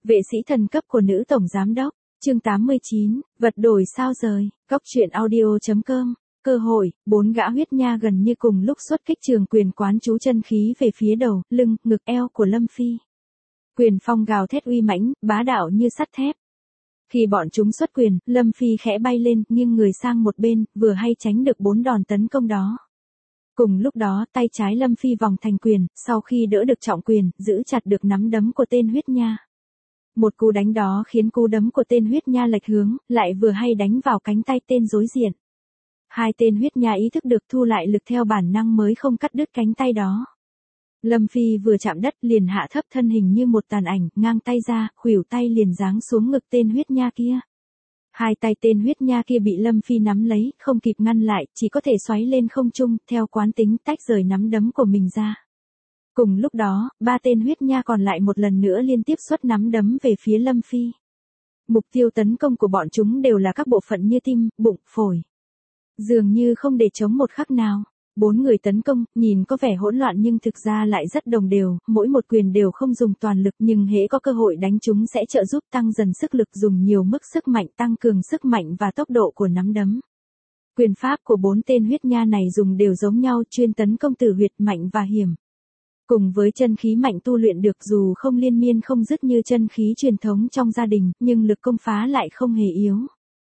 Vệ sĩ thần cấp của nữ tổng giám đốc, chương 89, vật đổi sao rời, góc truyện audio.com. Cơ hội, 4 gã huyết nha gần như cùng lúc xuất kích trường quyền quán chú chân khí về phía đầu, lưng, ngực, eo của Lâm Phi. Quyền phong gào thét uy mãnh, bá đạo như sắt thép. Khi bọn chúng xuất quyền, Lâm Phi khẽ bay lên, nghiêng người sang một bên, vừa hay tránh được 4 đòn tấn công đó. Cùng lúc đó, tay trái Lâm Phi vòng thành quyền, sau khi đỡ được trọng quyền, giữ chặt được nắm đấm của tên huyết nha. Một cú đánh đó khiến cú đấm của tên huyết nha lệch hướng, lại vừa hay đánh vào cánh tay tên đối diện. Hai tên huyết nha ý thức được thu lại lực theo bản năng mới không cắt đứt cánh tay đó. Lâm Phi vừa chạm đất liền hạ thấp thân hình như một tàn ảnh, ngang tay ra, khuỷu tay liền giáng xuống ngực tên huyết nha kia. Hai tay tên huyết nha kia bị Lâm Phi nắm lấy, không kịp ngăn lại, chỉ có thể xoáy lên không trung, theo quán tính tách rời nắm đấm của mình ra. Cùng lúc đó, 3 tên huyết nha còn lại một lần nữa liên tiếp xuất nắm đấm về phía Lâm Phi. Mục tiêu tấn công của bọn chúng đều là các bộ phận như tim, bụng, phổi. Dường như không để chống một khắc nào. 4 người tấn công, nhìn có vẻ hỗn loạn nhưng thực ra lại rất đồng đều, mỗi một quyền đều không dùng toàn lực nhưng hễ có cơ hội đánh chúng sẽ trợ giúp tăng dần sức lực, dùng nhiều mức sức mạnh tăng cường sức mạnh và tốc độ của nắm đấm. Quyền pháp của 4 tên huyết nha này dùng đều giống nhau, chuyên tấn công từ huyệt mạnh và hiểm. Cùng với chân khí mạnh tu luyện được dù không liên miên không dứt như chân khí truyền thống trong gia đình, nhưng lực công phá lại không hề yếu.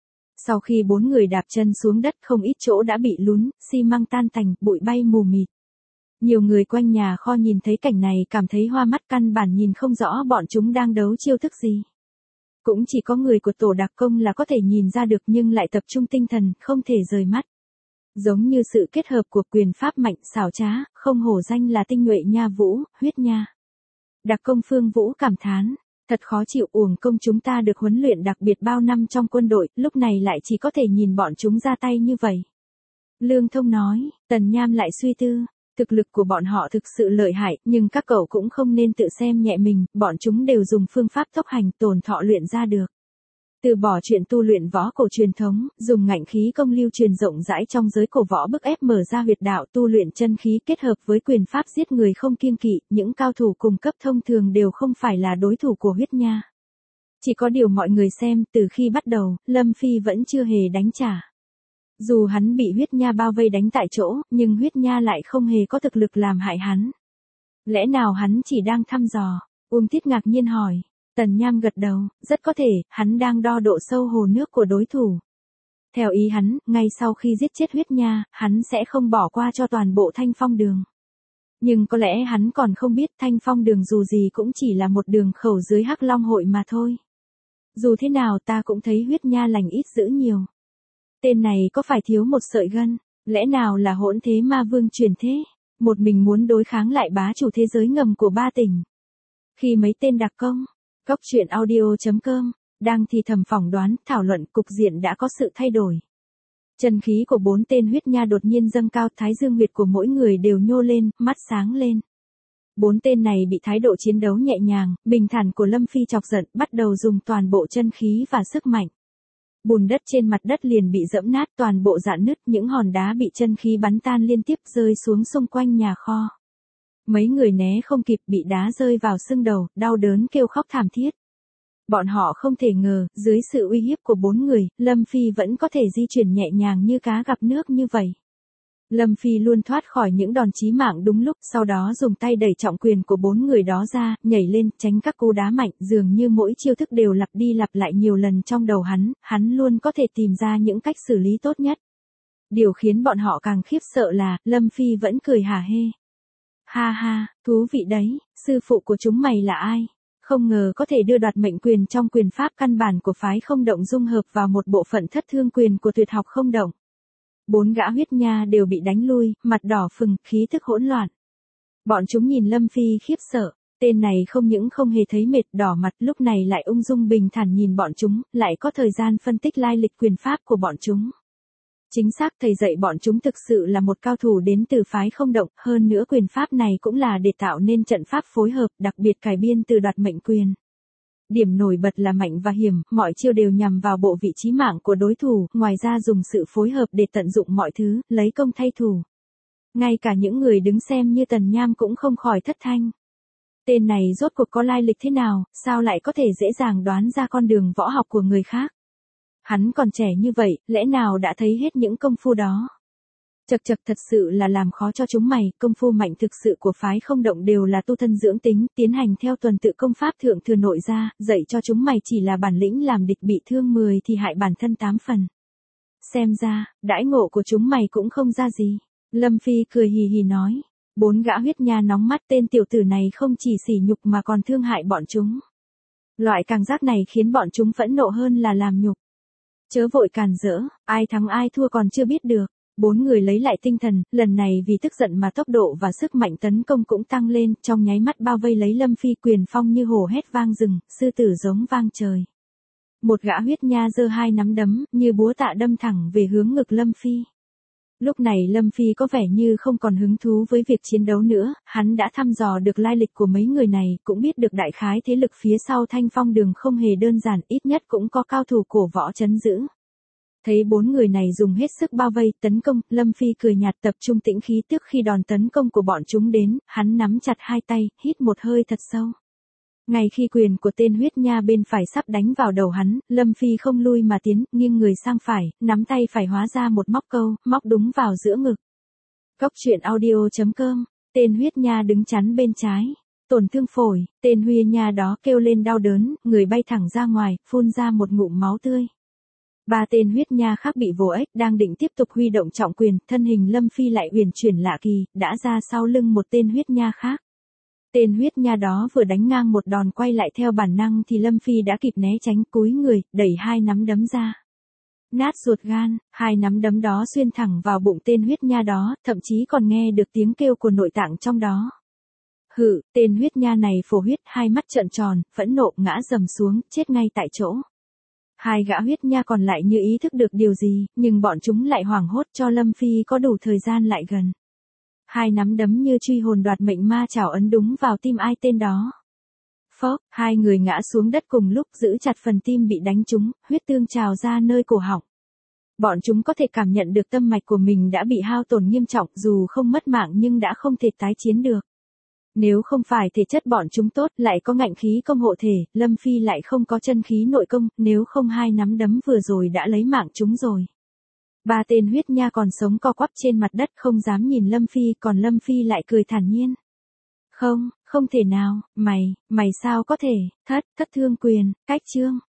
Sau khi 4 người đạp chân xuống đất, không ít chỗ đã bị lún, xi măng tan tành, bụi bay mù mịt. Nhiều người quanh nhà kho nhìn thấy cảnh này cảm thấy hoa mắt, căn bản nhìn không rõ bọn chúng đang đấu chiêu thức gì. Cũng chỉ có người của tổ đặc công là có thể nhìn ra được nhưng lại tập trung tinh thần, không thể rời mắt. Giống như sự kết hợp của quyền pháp mạnh, xảo trá, không hổ danh là tinh nhuệ nha vũ, huyết nha. Đặc công Phương Vũ cảm thán, thật khó chịu, uổng công chúng ta được huấn luyện đặc biệt bao năm trong quân đội, lúc này lại chỉ có thể nhìn bọn chúng ra tay như vậy. Lương Thông nói, Tần Nham lại suy tư, thực lực của bọn họ thực sự lợi hại, nhưng các cậu cũng không nên tự xem nhẹ mình, bọn chúng đều dùng phương pháp tốc hành tồn thọ luyện ra được. Từ bỏ chuyện tu luyện võ cổ truyền thống, dùng ngạnh khí công lưu truyền rộng rãi trong giới cổ võ bức ép mở ra huyệt đạo tu luyện chân khí kết hợp với quyền pháp giết người không kiêng kỵ, những cao thủ cùng cấp thông thường đều không phải là đối thủ của huyết nha. Chỉ có điều mọi người xem, từ khi bắt đầu, Lâm Phi vẫn chưa hề đánh trả. Dù hắn bị huyết nha bao vây đánh tại chỗ, nhưng huyết nha lại không hề có thực lực làm hại hắn. Lẽ nào hắn chỉ đang thăm dò? Tiết ngạc nhiên hỏi. Tần Nham gật đầu, rất có thể, hắn đang đo độ sâu hồ nước của đối thủ. Theo ý hắn, ngay sau khi giết chết huyết nha, hắn sẽ không bỏ qua cho toàn bộ Thanh Phong Đường. Nhưng có lẽ hắn còn không biết Thanh Phong Đường dù gì cũng chỉ là một đường khẩu dưới Hắc Long hội mà thôi. Dù thế nào ta cũng thấy huyết nha lành ít dữ nhiều. Tên này có phải thiếu một sợi gân, lẽ nào là hỗn thế ma vương truyền thế, một mình muốn đối kháng lại bá chủ thế giới ngầm của 3 tỉnh. Khi mấy tên đặc công, góc truyện audio.com, đang thì thầm phỏng đoán, thảo luận, cục diện đã có sự thay đổi. Chân khí của 4 tên huyết nha đột nhiên dâng cao, thái dương huyệt của mỗi người đều nhô lên, mắt sáng lên. 4 tên này bị thái độ chiến đấu nhẹ nhàng, bình thản của Lâm Phi chọc giận, bắt đầu dùng toàn bộ chân khí và sức mạnh. Bùn đất trên mặt đất liền bị dẫm nát, toàn bộ rạn nứt, những hòn đá bị chân khí bắn tan liên tiếp rơi xuống xung quanh nhà kho. Mấy người né không kịp, bị đá rơi vào xương đầu, đau đớn kêu khóc thảm thiết. Bọn họ không thể ngờ, dưới sự uy hiếp của 4 người, Lâm Phi vẫn có thể di chuyển nhẹ nhàng như cá gặp nước như vậy. Lâm Phi luôn thoát khỏi những đòn chí mạng đúng lúc, sau đó dùng tay đẩy trọng quyền của 4 người đó ra, nhảy lên, tránh các cú đá mạnh, dường như mỗi chiêu thức đều lặp đi lặp lại nhiều lần trong đầu hắn luôn có thể tìm ra những cách xử lý tốt nhất. Điều khiến bọn họ càng khiếp sợ là, Lâm Phi vẫn cười hả hê. Ha ha, thú vị đấy, sư phụ của chúng mày là ai? Không ngờ có thể đưa đoạt mệnh quyền trong quyền pháp căn bản của phái không động dung hợp vào một bộ phận thất thương quyền của tuyệt học không động. 4 gã huyết nha đều bị đánh lui, mặt đỏ phừng, khí thức hỗn loạn. Bọn chúng nhìn Lâm Phi khiếp sợ, tên này không những không hề thấy mệt, đỏ mặt, lúc này lại ung dung bình thản nhìn bọn chúng, lại có thời gian phân tích lai lịch quyền pháp của bọn chúng. Chính xác, thầy dạy bọn chúng thực sự là một cao thủ đến từ phái không động, hơn nữa quyền pháp này cũng là để tạo nên trận pháp phối hợp, đặc biệt cải biên từ đoạt mệnh quyền. Điểm nổi bật là mạnh và hiểm, mọi chiêu đều nhằm vào bộ vị chí mạng của đối thủ, ngoài ra dùng sự phối hợp để tận dụng mọi thứ, lấy công thay thủ. Ngay cả những người đứng xem như Tần Nham cũng không khỏi thất thanh. Tên này rốt cuộc có lai lịch thế nào, sao lại có thể dễ dàng đoán ra con đường võ học của người khác? Hắn còn trẻ như vậy, lẽ nào đã thấy hết những công phu đó? Chậc chậc, thật sự là làm khó cho chúng mày, công phu mạnh thực sự của phái Không Động đều là tu thân dưỡng tính, tiến hành theo tuần tự công pháp thượng thừa nội ra, dạy cho chúng mày chỉ là bản lĩnh làm địch bị thương 10 thì hại bản thân 8 phần. Xem ra, đãi ngộ của chúng mày cũng không ra gì. Lâm Phi cười hì hì nói. 4 gã huyết nha nóng mắt, tên tiểu tử này không chỉ sỉ nhục mà còn thương hại bọn chúng. Loại cảm giác này khiến bọn chúng phẫn nộ hơn là làm nhục. Chớ vội càn rỡ, ai thắng ai thua còn chưa biết được. 4 người lấy lại tinh thần, lần này vì tức giận mà tốc độ và sức mạnh tấn công cũng tăng lên, trong nháy mắt bao vây lấy Lâm Phi, quyền phong như hổ hét vang rừng, sư tử giống vang trời. Một gã huyết nha giơ 2 nắm đấm, như búa tạ đâm thẳng về hướng ngực Lâm Phi. Lúc này Lâm Phi có vẻ như không còn hứng thú với việc chiến đấu nữa, hắn đã thăm dò được lai lịch của mấy người này, cũng biết được đại khái thế lực phía sau Thanh Phong Đường không hề đơn giản, ít nhất cũng có cao thủ cổ võ trấn giữ. Thấy 4 người này dùng hết sức bao vây, tấn công, Lâm Phi cười nhạt, tập trung tĩnh khí trước khi đòn tấn công của bọn chúng đến, hắn nắm chặt 2 tay, hít một hơi thật sâu. Ngay khi quyền của tên huyết nha bên phải sắp đánh vào đầu hắn, Lâm Phi không lui mà tiến, nghiêng người sang phải, nắm tay phải hóa ra một móc câu, móc đúng vào giữa ngực. Cốc truyện audio.com, tên huyết nha đứng chắn bên trái. Tổn thương phổi, tên huyết nha đó kêu lên đau đớn, người bay thẳng ra ngoài, phun ra một ngụm máu tươi. 3 tên huyết nha khác bị vồ ếch, đang định tiếp tục huy động trọng quyền, thân hình Lâm Phi lại uyển chuyển lạ kỳ, đã ra sau lưng một tên huyết nha khác. Tên huyết nha đó vừa đánh ngang một đòn quay lại theo bản năng thì Lâm Phi đã kịp né tránh, cúi người, đẩy 2 nắm đấm ra. Nát ruột gan, 2 nắm đấm đó xuyên thẳng vào bụng tên huyết nha đó, thậm chí còn nghe được tiếng kêu của nội tạng trong đó. Hự, tên huyết nha này phổ huyết, 2 mắt trợn tròn, phẫn nộ ngã dầm xuống, chết ngay tại chỗ. 2 gã huyết nha còn lại như ý thức được điều gì, nhưng bọn chúng lại hoảng hốt cho Lâm Phi có đủ thời gian lại gần. 2 nắm đấm như truy hồn đoạt mệnh ma chảo ấn đúng vào tim ai tên đó. Phốc, 2 người ngã xuống đất cùng lúc, giữ chặt phần tim bị đánh trúng, huyết tương trào ra nơi cổ họng. Bọn chúng có thể cảm nhận được tâm mạch của mình đã bị hao tổn nghiêm trọng, dù không mất mạng nhưng đã không thể tái chiến được. Nếu không phải thể chất bọn chúng tốt, lại có ngạnh khí công hộ thể, Lâm Phi lại không có chân khí nội công, nếu không 2 nắm đấm vừa rồi đã lấy mạng chúng rồi. 3 tên huyết nha còn sống co quắp trên mặt đất không dám nhìn Lâm Phi, còn Lâm Phi lại cười thản nhiên. Không thể nào, mày sao có thể, thất thương quyền, cách chương.